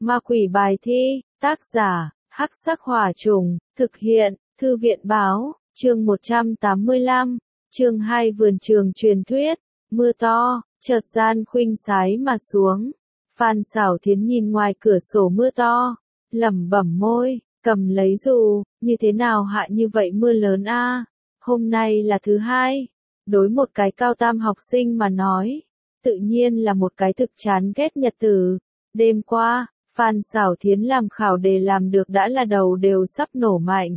Ma quỷ bài thi, tác giả, Hắc Sắc Hỏa Trùng, thực hiện, Thư viện Báo, chương 185, chương 2 Vườn trường truyền thuyết, mưa to, chợt gian khuynh sái mà xuống. Phan Xảo Thiến nhìn ngoài cửa sổ mưa to, lẩm bẩm môi, cầm lấy dù, như thế nào hạ như vậy mưa lớn a? Hôm nay là thứ hai. Đối một cái cao tam học sinh mà nói, tự nhiên là một cái thực chán ghét nhật tử. Đêm qua, Phan Xảo Thiến làm khảo đề làm được đã là đầu đều sắp nổ mạnh.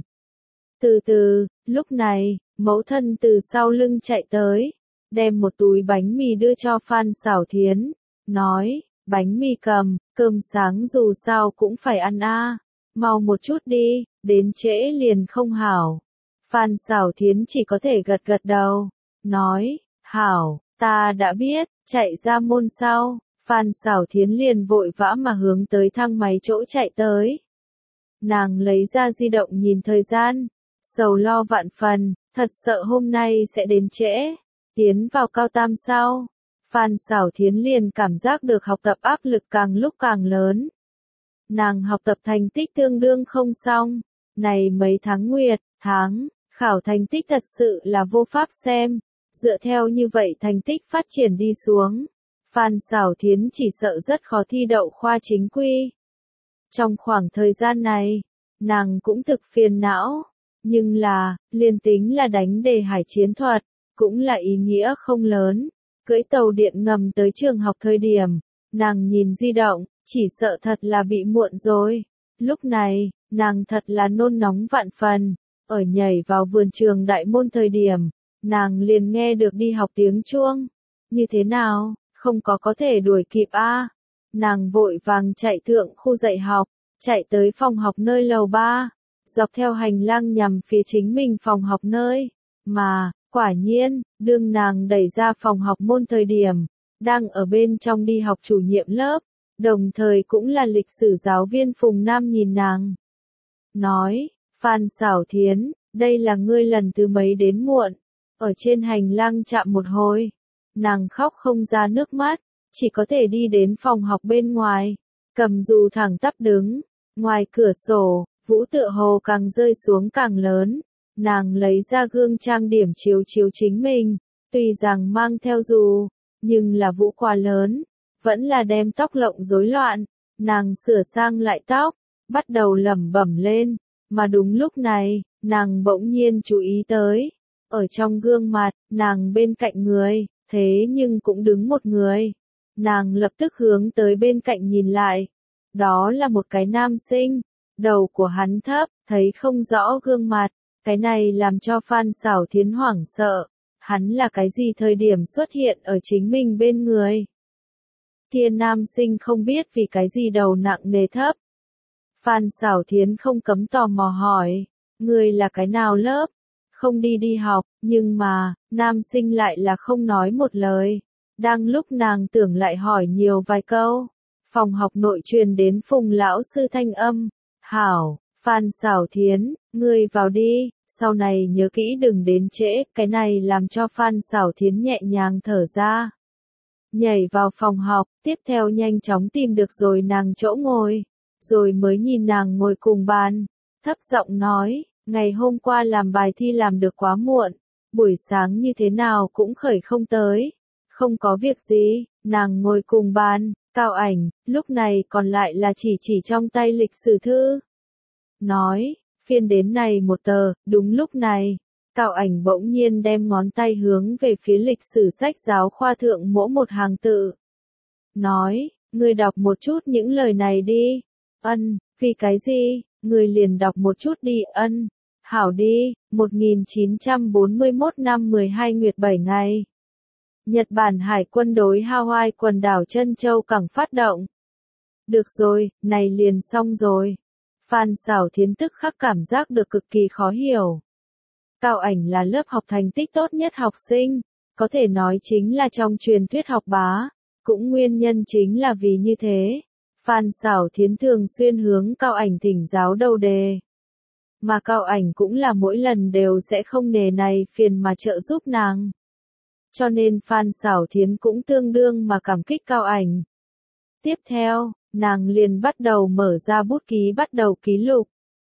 Từ từ, lúc này, mẫu thân từ sau lưng chạy tới, đem một túi bánh mì đưa cho Phan Xảo Thiến, nói, bánh mì cầm, cơm sáng dù sao cũng phải ăn a, mau một chút đi, đến trễ liền không hảo. Phan Xảo Thiến chỉ có thể gật gật đầu, nói, hảo, ta đã biết, chạy ra môn sau. Phan Xảo Thiến liền vội vã mà hướng tới thang máy chỗ chạy tới. Nàng lấy ra di động nhìn thời gian, sầu lo vạn phần, thật sợ hôm nay sẽ đến trễ. Tiến vào cao tam sau, Phan Xảo Thiến liền cảm giác được học tập áp lực càng lúc càng lớn. Nàng học tập thành tích tương đương không xong, này mấy tháng nguyệt, khảo thành tích thật sự là vô pháp xem, dựa theo như vậy thành tích phát triển đi xuống. Phan Xảo Thiến chỉ sợ rất khó thi đậu khoa chính quy. Trong khoảng thời gian này, nàng cũng thực phiền não, nhưng là, liền tính là đánh đề hải chiến thuật, cũng là ý nghĩa không lớn. Cưỡi tàu điện ngầm tới trường học thời điểm, nàng nhìn di động, chỉ sợ thật là bị muộn rồi. Lúc này, nàng thật là nôn nóng vạn phần, ở nhảy vào vườn trường đại môn thời điểm, nàng liền nghe được đi học tiếng chuông. Như thế nào? Không có thể đuổi kịp a. Nàng vội vàng chạy thượng khu dạy học, chạy tới phòng học nơi lầu 3, dọc theo hành lang nhằm phía chính mình phòng học nơi, mà, quả nhiên, đương nàng đẩy ra phòng học môn thời điểm, đang ở bên trong đi học chủ nhiệm lớp, đồng thời cũng là lịch sử giáo viên Phùng Nam nhìn nàng. Nói, Phan Xảo Thiến, đây là ngươi lần thứ mấy đến muộn, ở trên hành lang chạm một hồi. Nàng khóc không ra nước mắt, chỉ có thể đi đến phòng học bên ngoài, cầm dù thẳng tắp đứng, ngoài cửa sổ, vũ tựa hồ càng rơi xuống càng lớn, nàng lấy ra gương trang điểm chiếu chiếu chính mình, tuy rằng mang theo dù, nhưng là vũ quá lớn, vẫn là đem tóc lộng rối loạn, nàng sửa sang lại tóc, bắt đầu lẩm bẩm lên, mà đúng lúc này, nàng bỗng nhiên chú ý tới, ở trong gương mặt, nàng bên cạnh người. Thế nhưng cũng đứng một người. Nàng lập tức hướng tới bên cạnh nhìn lại. Đó là một cái nam sinh. Đầu của hắn thấp, thấy không rõ gương mặt. Cái này làm cho Phan Xảo Thiến hoảng sợ. Hắn là cái gì thời điểm xuất hiện ở chính mình bên người. Kia nam sinh không biết vì cái gì đầu nặng nề thấp. Phan Xảo Thiến không cấm tò mò hỏi. Người là cái nào lớp? Không đi học, nhưng mà, nam sinh lại là không nói một lời. Đang lúc nàng tưởng lại hỏi nhiều vài câu, phòng học nội truyền đến Phùng lão sư thanh âm. Hảo, Phan Xảo Thiến, ngươi vào đi, sau này nhớ kỹ đừng đến trễ, cái này làm cho Phan Xảo Thiến nhẹ nhàng thở ra. Nhảy vào phòng học, tiếp theo nhanh chóng tìm được rồi nàng chỗ ngồi, rồi mới nhìn nàng ngồi cùng bàn, thấp giọng nói. Ngày hôm qua làm bài thi làm được quá muộn, buổi sáng như thế nào cũng khởi không tới. Không có việc gì, nàng ngồi cùng bàn, Cao Ảnh, lúc này còn lại là chỉ trong tay lịch sử thư. Nói, phiên đến này một tờ, đúng lúc này, Cao Ảnh bỗng nhiên đem ngón tay hướng về phía lịch sử sách giáo khoa thượng mỗi một hàng tự. Nói, ngươi đọc một chút những lời này đi. Ân, vì cái gì, ngươi liền đọc một chút đi. Ân. Hảo đi, 1941 năm 12 nguyệt 7 ngày. Nhật Bản Hải quân đối Hawaii quần đảo Trân Châu cảng phát động. Được rồi, này liền xong rồi. Phan Xảo Thiến tức khắc cảm giác được cực kỳ khó hiểu. Cao Ảnh là lớp học thành tích tốt nhất học sinh, có thể nói chính là trong truyền thuyết học bá, cũng nguyên nhân chính là vì như thế. Phan Xảo Thiến thường xuyên hướng Cao Ảnh thỉnh giáo đầu đề. Mà Cao Ảnh cũng là mỗi lần đều sẽ không nề này phiền mà trợ giúp nàng. Cho nên Phan Xảo Thiến cũng tương đương mà cảm kích Cao Ảnh. Tiếp theo, nàng liền bắt đầu mở ra bút ký bắt đầu ký lục.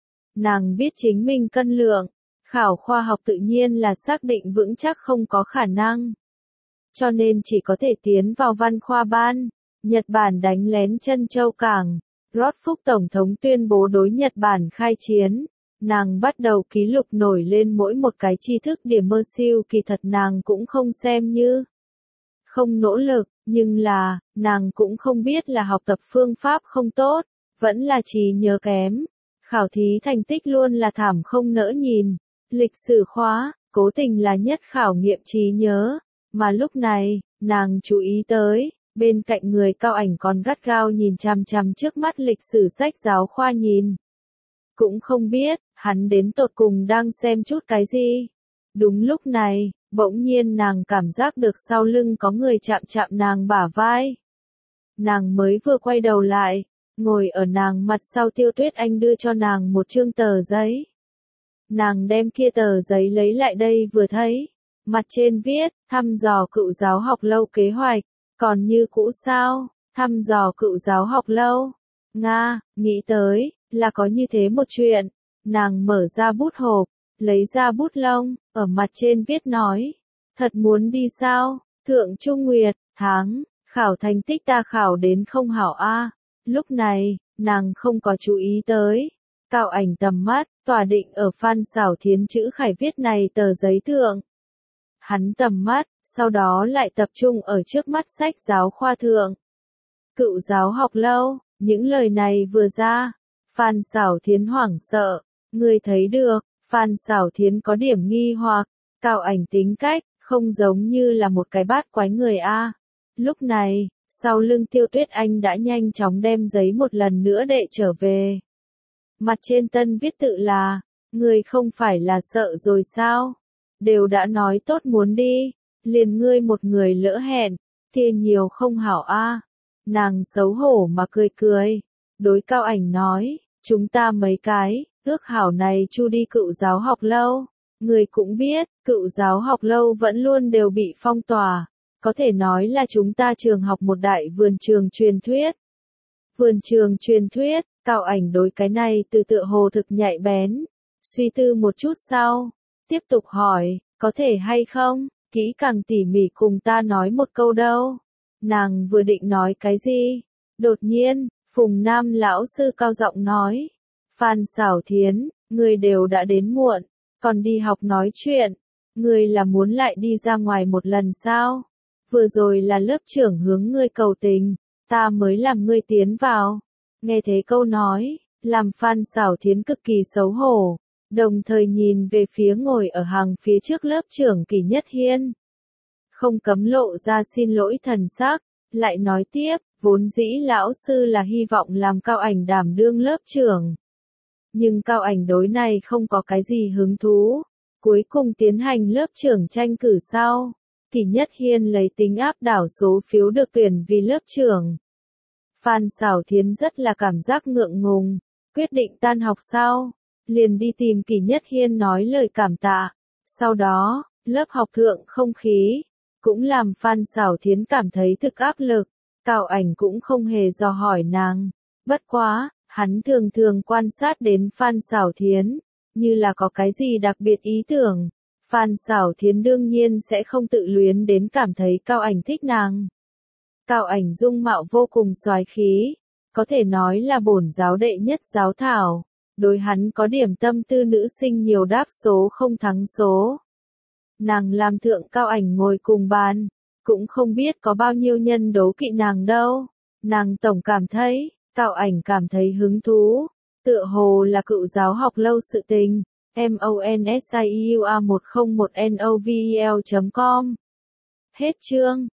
Nàng biết chính mình cân lượng, khảo khoa học tự nhiên là xác định vững chắc không có khả năng. Cho nên chỉ có thể tiến vào văn khoa ban. Nhật Bản đánh lén Trân Châu Cảng. Rốt Phúc Tổng thống tuyên bố đối Nhật Bản khai chiến. Nàng bắt đầu ký lục nổi lên mỗi một cái tri thức điểm mơ siêu, kỳ thật nàng cũng không xem như không nỗ lực, nhưng là, nàng cũng không biết là học tập phương pháp không tốt, vẫn là trí nhớ kém. Khảo thí thành tích luôn là thảm không nỡ nhìn. Lịch sử khóa, cố tình là nhất khảo nghiệm trí nhớ. Mà lúc này, nàng chú ý tới, bên cạnh người Cao Ảnh còn gắt gao nhìn chằm chằm trước mắt lịch sử sách giáo khoa nhìn. Cũng không biết, hắn đến tột cùng đang xem chút cái gì. Đúng lúc này, bỗng nhiên nàng cảm giác được sau lưng có người chạm chạm nàng bả vai. Nàng mới vừa quay đầu lại, ngồi ở nàng mặt sau Tiêu Tuyết Anh đưa cho nàng một chương tờ giấy. Nàng đem kia tờ giấy lấy lại đây vừa thấy. Mặt trên viết, thăm dò cựu giáo học lâu kế hoạch, còn như cũ sao, thăm dò cựu giáo học lâu. Nga, nghĩ tới, là có như thế một chuyện. Nàng mở ra bút hộp, lấy ra bút lông, ở mặt trên viết nói. Thật muốn đi sao, Thượng Trung Nguyệt, tháng, khảo thành tích ta khảo đến không hảo a. Lúc này, nàng không có chú ý tới. Cao Ảnh tầm mắt, tỏa định ở Phan Xảo Thiến chữ khải viết này tờ giấy thượng. Hắn tầm mắt, sau đó lại tập trung ở trước mắt sách giáo khoa thượng. Cựu giáo học lâu, những lời này vừa ra, Phan Xảo Thiến hoảng sợ, người thấy được, Phan Xảo Thiến có điểm nghi hoặc, Cao Ảnh tính cách, không giống như là một cái bát quái người a. Lúc này, sau lưng Tiêu Tuyết Anh đã nhanh chóng đem giấy một lần nữa đệ trở về. Mặt trên tân viết tự là, người không phải là sợ rồi sao? Đều đã nói tốt muốn đi, liền ngươi một người lỡ hẹn, kia nhiều không hảo a. Nàng xấu hổ mà cười cười, đối Cao Ảnh nói, chúng ta mấy cái, ước hảo này chu đi cựu giáo học lâu. Người cũng biết, cựu giáo học lâu vẫn luôn đều bị phong tỏa, có thể nói là chúng ta trường học một đại vườn trường truyền thuyết. Vườn trường truyền thuyết, Cao Ảnh đối cái này từ tựa hồ thực nhạy bén, suy tư một chút sau, tiếp tục hỏi, có thể hay không, kỹ càng tỉ mỉ cùng ta nói một câu đâu. Nàng vừa định nói cái gì, đột nhiên, Phùng Nam lão sư cao giọng nói, Phan Xảo Thiến, người đều đã đến muộn, còn đi học nói chuyện, người là muốn lại đi ra ngoài một lần sao? Vừa rồi là lớp trưởng hướng ngươi cầu tình, ta mới làm ngươi tiến vào. Nghe thế câu nói, làm Phan Xảo Thiến cực kỳ xấu hổ, đồng thời nhìn về phía ngồi ở hàng phía trước lớp trưởng Kỷ Nhất Hiên. Không cấm lộ ra xin lỗi thần sắc, lại nói tiếp, vốn dĩ lão sư là hy vọng làm Cao Ảnh đảm đương lớp trưởng. Nhưng Cao Ảnh đối này không có cái gì hứng thú, cuối cùng tiến hành lớp trưởng tranh cử sau. Kỷ Nhất Hiên lấy tính áp đảo số phiếu được tuyển vì lớp trưởng. Phan Xảo Thiến rất là cảm giác ngượng ngùng, quyết định tan học sau, liền đi tìm Kỷ Nhất Hiên nói lời cảm tạ. Sau đó, lớp học thượng không khí, cũng làm Phan Xảo Thiến cảm thấy thực áp lực. Cao Ảnh cũng không hề dò hỏi nàng. Bất quá, hắn thường thường quan sát đến Phan Xảo Thiến, như là có cái gì đặc biệt ý tưởng. Phan Xảo Thiến đương nhiên sẽ không tự luyến đến cảm thấy Cao Ảnh thích nàng. Cao Ảnh dung mạo vô cùng soái khí, có thể nói là bổn giáo đệ nhất giáo thảo. Đối hắn có điểm tâm tư nữ sinh nhiều đáp số không thắng số. Nàng làm thượng Cao Ảnh ngồi cùng bàn, cũng không biết có bao nhiêu nhân đố kỵ nàng đâu. Nàng tổng cảm thấy, Cao Ảnh cảm thấy hứng thú, tựa hồ là cựu giáo học lâu sự tình. MONSIUA101NOVEL.com. Hết chương.